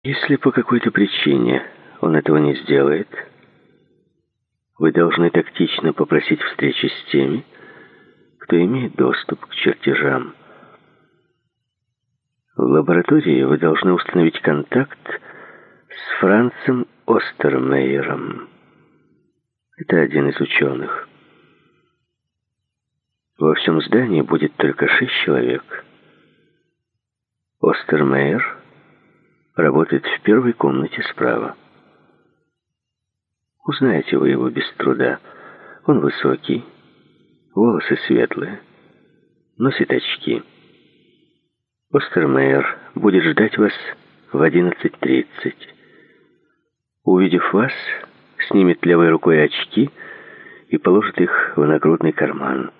Если по какой-то причине он этого не сделает, вы должны тактично попросить встречи с теми, кто имеет доступ к чертежам. В лаборатории вы должны установить контакт с Францем Остермейером. Это один из ученых. Во всем здании будет только 6 человек. Остермейер работает в первой комнате справа. Узнаете вы его без труда. Он высокий, волосы светлые, носит очки. Остермейер будет ждать вас в 11:30. Увидев вас, снимет левой рукой очки и положит их в нагрудный карман.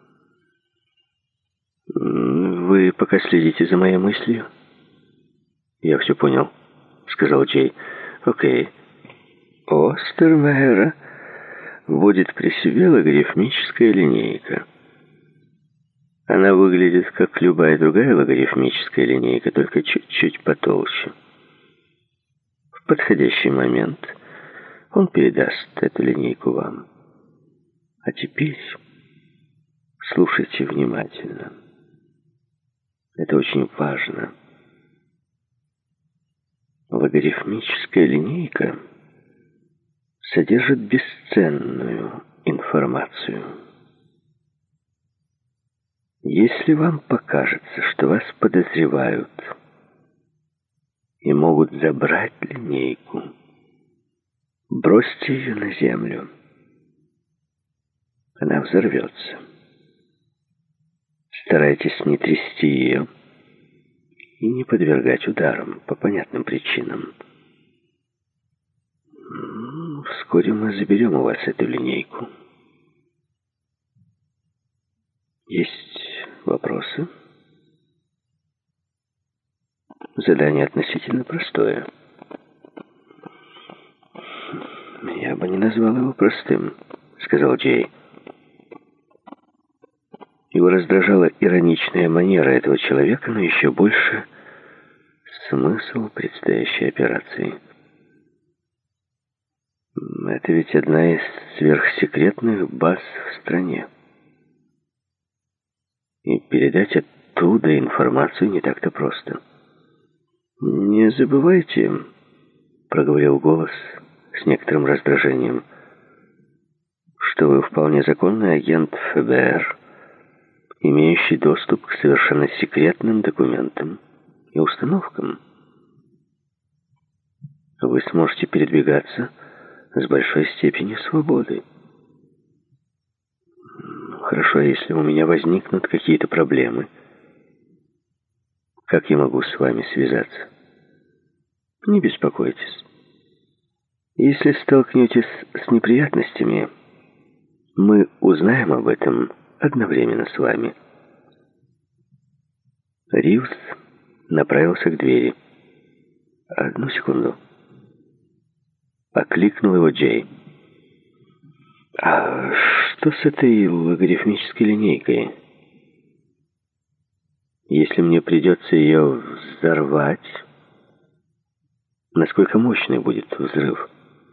Вы пока следите за моей мыслью? Я все понял, сказал Джей. Окей. У Остермейера будет при себе логарифмическая линейка. Она выглядит как любая другая логарифмическая линейка, только чуть-чуть потолще. В подходящий момент он передаст эту линейку вам. А теперь слушайте внимательно. Это очень важно. Логарифмическая линейка содержит бесценную информацию. Если вам покажется, что вас подозревают и могут забрать линейку, бросьте ее на землю. Она взорвется. Старайтесь не трясти ее и не подвергать ударам по понятным причинам. Вскоре мы заберем у вас эту линейку. Есть вопросы? Задание относительно простое. Я бы не назвал его простым, сказал Джей. Его раздражала ироничная манера этого человека, но еще больше смысл предстоящей операции. Это ведь одна из сверхсекретных баз в стране. И передать оттуда информацию не так-то просто. «Не забывайте», — проговорил голос с некоторым раздражением, «что вы вполне законный агент ФБР, имеющий доступ к совершенно секретным документам и установкам. Вы сможете передвигаться с большой степенью свободы. Хорошо, если у меня возникнут какие-то проблемы, как я могу с вами связаться? Не беспокойтесь. Если столкнетесь с неприятностями, мы узнаем об этом одновременно с вами». Ривз направился к двери. «Одну секунду». Окликнул его Джей. «А что с этой логарифмической линейкой? Если мне придется ее взорвать, насколько мощный будет взрыв?»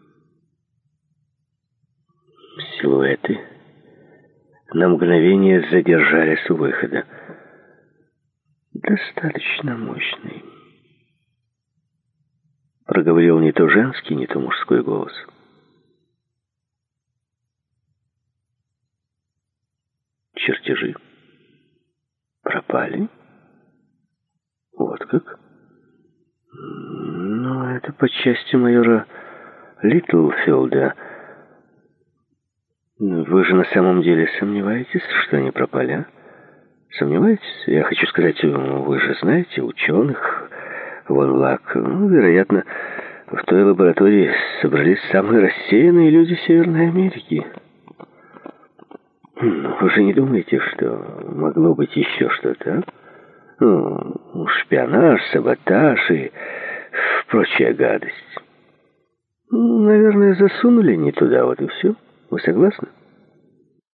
Силуэты на мгновение задержались у выхода. «Достаточно мощный», — проговорил не то женский, не то мужской голос. «Чертежи пропали? Вот как? Ну, это по части майора Литлфилда. Вы же на самом деле сомневаетесь, что они пропали, а? Сомневаетесь? Я хочу сказать, вы же знаете ученых, Вон Лак. Вероятно, в той лаборатории собрались самые рассеянные люди Северной Америки. Вы же не думаете, что могло быть еще что-то, а? Шпионаж, саботаж и прочая гадость. Наверное, засунули не туда, вот и все. Вы согласны?